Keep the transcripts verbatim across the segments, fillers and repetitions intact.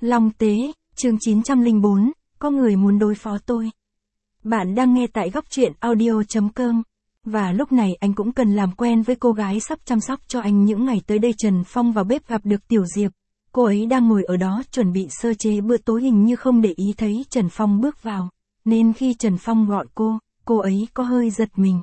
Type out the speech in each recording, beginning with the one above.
Long Tế, chương chín trăm lẻ bốn, có người muốn đối phó tôi. Bạn đang nghe tại góc truyện audio chấm com. Và lúc này anh cũng cần làm quen với cô gái sắp chăm sóc cho anh những ngày tới đây. Trần Phong vào bếp gặp được Tiểu Diệp. Cô ấy đang ngồi ở đó chuẩn bị sơ chế bữa tối, hình như không để ý thấy Trần Phong bước vào. Nên khi Trần Phong gọi cô, cô ấy có hơi giật mình.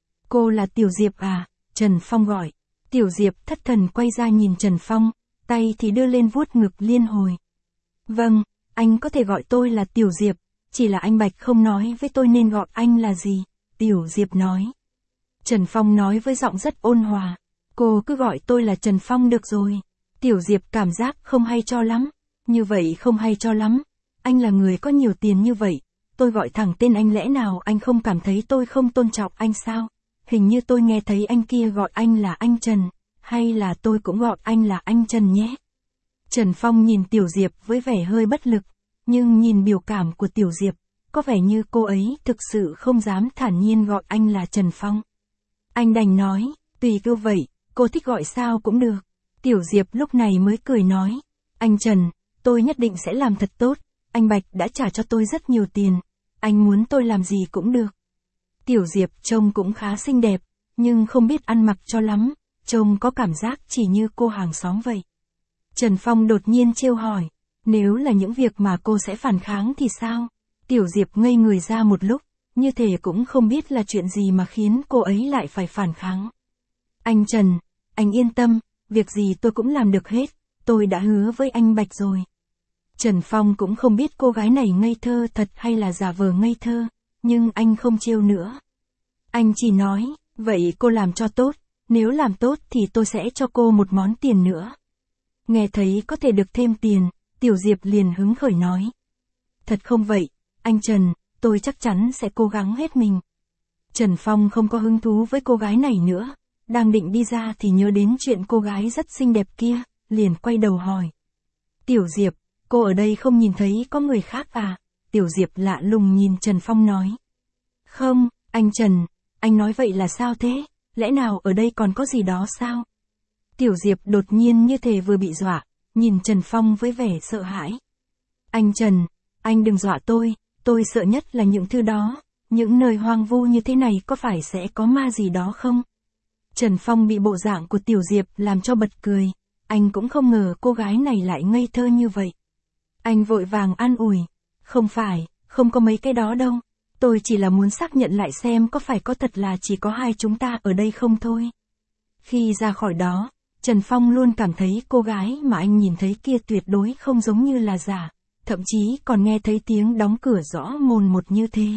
Cô là Tiểu Diệp à? Trần Phong gọi. Tiểu Diệp thất thần quay ra nhìn Trần Phong, tay thì đưa lên vuốt ngực liên hồi. Vâng, anh có thể gọi tôi là Tiểu Diệp, chỉ là anh Bạch không nói với tôi nên gọi anh là gì, Tiểu Diệp nói. Trần Phong nói với giọng rất ôn hòa, cô cứ gọi tôi là Trần Phong được rồi. Tiểu Diệp cảm giác không hay cho lắm, như vậy không hay cho lắm, anh là người có nhiều tiền như vậy, tôi gọi thẳng tên anh lẽ nào anh không cảm thấy tôi không tôn trọng anh sao? Hình như tôi nghe thấy anh kia gọi anh là anh Trần, hay là tôi cũng gọi anh là anh Trần nhé? Trần Phong nhìn Tiểu Diệp với vẻ hơi bất lực, nhưng nhìn biểu cảm của Tiểu Diệp, có vẻ như cô ấy thực sự không dám thản nhiên gọi anh là Trần Phong. Anh đành nói, tùy cô vậy, cô thích gọi sao cũng được. Tiểu Diệp lúc này mới cười nói, anh Trần, tôi nhất định sẽ làm thật tốt, anh Bạch đã trả cho tôi rất nhiều tiền, anh muốn tôi làm gì cũng được. Tiểu Diệp trông cũng khá xinh đẹp, nhưng không biết ăn mặc cho lắm, trông có cảm giác chỉ như cô hàng xóm vậy. Trần Phong đột nhiên trêu hỏi, nếu là những việc mà cô sẽ phản kháng thì sao? Tiểu Diệp ngây người ra một lúc, như thể cũng không biết là chuyện gì mà khiến cô ấy lại phải phản kháng. Anh Trần, anh yên tâm, việc gì tôi cũng làm được hết, tôi đã hứa với anh Bạch rồi. Trần Phong cũng không biết cô gái này ngây thơ thật hay là giả vờ ngây thơ, nhưng anh không trêu nữa. Anh chỉ nói, vậy cô làm cho tốt, nếu làm tốt thì tôi sẽ cho cô một món tiền nữa. Nghe thấy có thể được thêm tiền, Tiểu Diệp liền hứng khởi nói. Thật không vậy, anh Trần, tôi chắc chắn sẽ cố gắng hết mình. Trần Phong không có hứng thú với cô gái này nữa, đang định đi ra thì nhớ đến chuyện cô gái rất xinh đẹp kia, liền quay đầu hỏi. Tiểu Diệp, cô ở đây không nhìn thấy có người khác à? Tiểu Diệp lạ lùng nhìn Trần Phong nói. Không, anh Trần, anh nói vậy là sao thế? Lẽ nào ở đây còn có gì đó sao? Tiểu Diệp đột nhiên như thể vừa bị dọa, nhìn Trần Phong với vẻ sợ hãi. Anh Trần, anh đừng dọa tôi, tôi sợ nhất là những thứ đó, những nơi hoang vu như thế này có phải sẽ có ma gì đó không? Trần Phong bị bộ dạng của Tiểu Diệp làm cho bật cười, anh cũng không ngờ cô gái này lại ngây thơ như vậy. Anh vội vàng an ủi, không phải, không có mấy cái đó đâu, tôi chỉ là muốn xác nhận lại xem có phải có thật là chỉ có hai chúng ta ở đây không thôi. Khi ra khỏi đó, Trần Phong luôn cảm thấy cô gái mà anh nhìn thấy kia tuyệt đối không giống như là giả, thậm chí còn nghe thấy tiếng đóng cửa rõ mồn một như thế.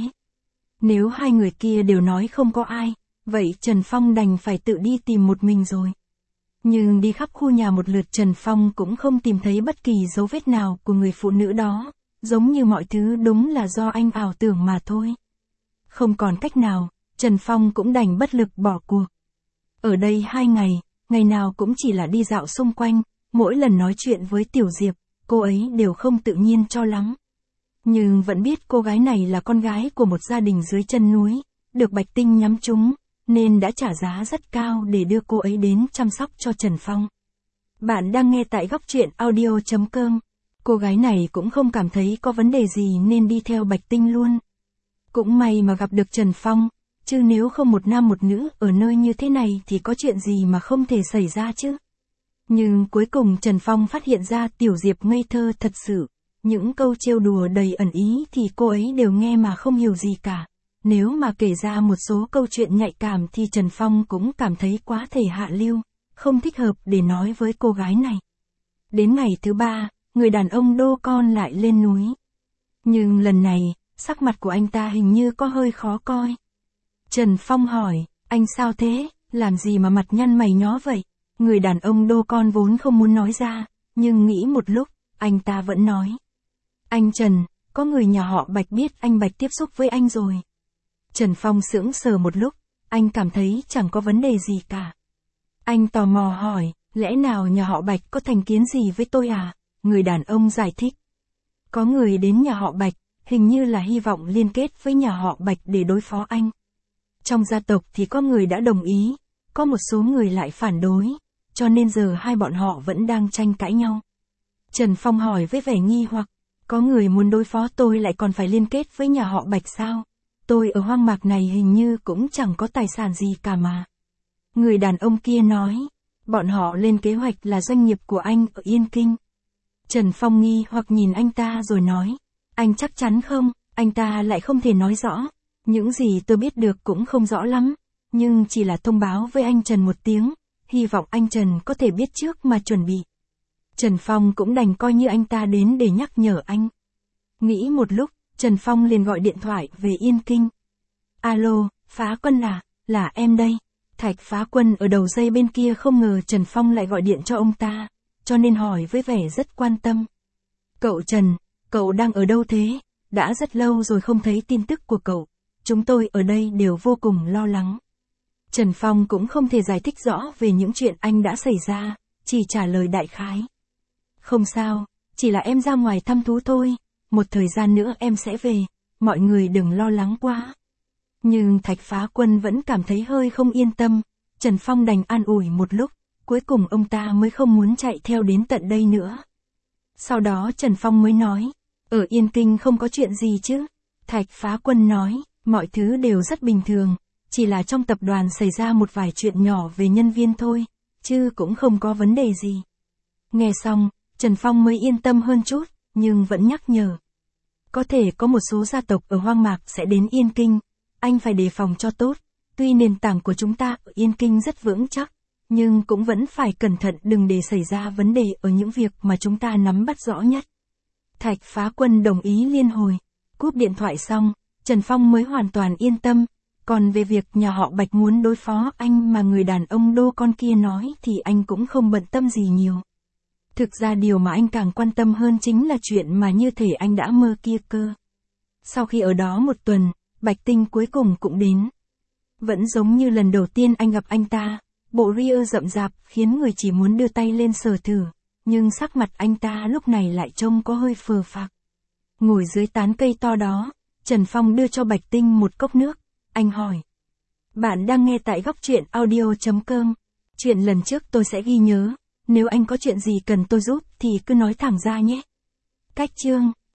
Nếu hai người kia đều nói không có ai, vậy Trần Phong đành phải tự đi tìm một mình rồi. Nhưng đi khắp khu nhà một lượt Trần Phong cũng không tìm thấy bất kỳ dấu vết nào của người phụ nữ đó, giống như mọi thứ đúng là do anh ảo tưởng mà thôi. Không còn cách nào, Trần Phong cũng đành bất lực bỏ cuộc. Ở đây hai ngày, ngày nào cũng chỉ là đi dạo xung quanh, mỗi lần nói chuyện với Tiểu Diệp, cô ấy đều không tự nhiên cho lắm. Nhưng vẫn biết cô gái này là con gái của một gia đình dưới chân núi, được Bạch Tinh nhắm trúng, nên đã trả giá rất cao để đưa cô ấy đến chăm sóc cho Trần Phong. Bạn đang nghe tại góc truyện audio chấm com. Cô gái này cũng không cảm thấy có vấn đề gì nên đi theo Bạch Tinh luôn. Cũng may mà gặp được Trần Phong, chứ nếu không một nam một nữ ở nơi như thế này thì có chuyện gì mà không thể xảy ra chứ. Nhưng cuối cùng Trần Phong phát hiện ra Tiểu Diệp ngây thơ thật sự, những câu trêu đùa đầy ẩn ý thì cô ấy đều nghe mà không hiểu gì cả. Nếu mà kể ra một số câu chuyện nhạy cảm thì Trần Phong cũng cảm thấy quá thể hạ lưu, không thích hợp để nói với cô gái này. Đến ngày thứ ba, người đàn ông đô con lại lên núi. Nhưng lần này, sắc mặt của anh ta hình như có hơi khó coi. Trần Phong hỏi, anh sao thế, làm gì mà mặt nhăn mày nhó vậy? Người đàn ông đô con vốn không muốn nói ra, nhưng nghĩ một lúc, anh ta vẫn nói. Anh Trần, có người nhà họ Bạch biết anh Bạch tiếp xúc với anh rồi. Trần Phong sững sờ một lúc, anh cảm thấy chẳng có vấn đề gì cả. Anh tò mò hỏi, lẽ nào nhà họ Bạch có thành kiến gì với tôi à? Người đàn ông giải thích. Có người đến nhà họ Bạch, hình như là hy vọng liên kết với nhà họ Bạch để đối phó anh. Trong gia tộc thì có người đã đồng ý, có một số người lại phản đối, cho nên giờ hai bọn họ vẫn đang tranh cãi nhau. Trần Phong hỏi với vẻ nghi hoặc, có người muốn đối phó tôi lại còn phải liên kết với nhà họ Bạch sao? Tôi ở hoang mạc này hình như cũng chẳng có tài sản gì cả mà. Người đàn ông kia nói, bọn họ lên kế hoạch là doanh nghiệp của anh ở Yên Kinh. Trần Phong nghi hoặc nhìn anh ta rồi nói, anh chắc chắn không? Anh ta lại không thể nói rõ. Những gì tôi biết được cũng không rõ lắm, nhưng chỉ là thông báo với anh Trần một tiếng, hy vọng anh Trần có thể biết trước mà chuẩn bị. Trần Phong cũng đành coi như anh ta đến để nhắc nhở anh. Nghĩ một lúc, Trần Phong liền gọi điện thoại về Yên Kinh. Alo, Phá Quân à, là em đây. Thạch Phá Quân ở đầu dây bên kia không ngờ Trần Phong lại gọi điện cho ông ta, cho nên hỏi với vẻ rất quan tâm. Cậu Trần, cậu đang ở đâu thế? Đã rất lâu rồi không thấy tin tức của cậu. Chúng tôi ở đây đều vô cùng lo lắng. Trần Phong cũng không thể giải thích rõ về những chuyện anh đã xảy ra, chỉ trả lời đại khái. Không sao, chỉ là em ra ngoài thăm thú thôi, một thời gian nữa em sẽ về, mọi người đừng lo lắng quá. Nhưng Thạch Phá Quân vẫn cảm thấy hơi không yên tâm, Trần Phong đành an ủi một lúc, cuối cùng ông ta mới không muốn chạy theo đến tận đây nữa. Sau đó Trần Phong mới nói, ở Yên Kinh không có chuyện gì chứ? Thạch Phá Quân nói, mọi thứ đều rất bình thường, chỉ là trong tập đoàn xảy ra một vài chuyện nhỏ về nhân viên thôi, chứ cũng không có vấn đề gì. Nghe xong, Trần Phong mới yên tâm hơn chút, nhưng vẫn nhắc nhở. Có thể có một số gia tộc ở hoang mạc sẽ đến Yên Kinh, anh phải đề phòng cho tốt, tuy nền tảng của chúng ta ở Yên Kinh rất vững chắc, nhưng cũng vẫn phải cẩn thận đừng để xảy ra vấn đề ở những việc mà chúng ta nắm bắt rõ nhất. Thạch Phá Quân đồng ý liên hồi, cúp điện thoại xong, Trần Phong mới hoàn toàn yên tâm, còn về việc nhà họ Bạch muốn đối phó anh mà người đàn ông đô con kia nói thì anh cũng không bận tâm gì nhiều. Thực ra điều mà anh càng quan tâm hơn chính là chuyện mà như thể anh đã mơ kia cơ. Sau khi ở đó một tuần, Bạch Tinh cuối cùng cũng đến. Vẫn giống như lần đầu tiên anh gặp anh ta, bộ ria rậm rạp khiến người chỉ muốn đưa tay lên sờ thử, nhưng sắc mặt anh ta lúc này lại trông có hơi phờ phạc. Ngồi dưới tán cây to đó, Trần Phong đưa cho Bạch Tinh một cốc nước, anh hỏi. Bạn đang nghe tại góc truyện audio chấm com. Chuyện lần trước tôi sẽ ghi nhớ, nếu anh có chuyện gì cần tôi giúp thì cứ nói thẳng ra nhé. Cách chương